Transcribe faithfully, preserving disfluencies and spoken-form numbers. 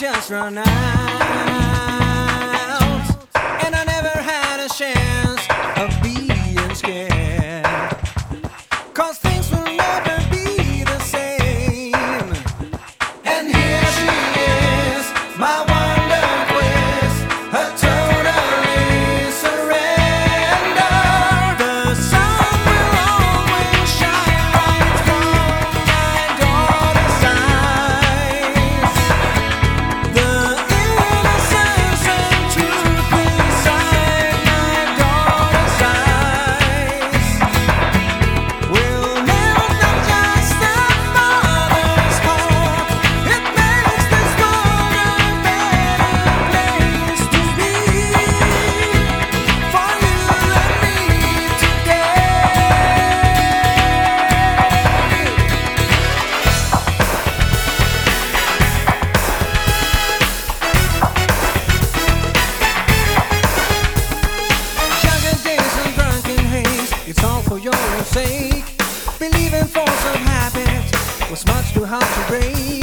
just run out, and I never had a chance of being scared, 'cause things will never be the same. And here she is, my wonder quiz, her totally surrender. The sun will always shine right from my daughter's eyes. The innocence and truth inside my daughter's eyes will melt not just the mother's heart. It makes this world a better place to be for you and me today. Younger days and drunken haze, it's all for your own sake. Believing force of habit was much too hard to break.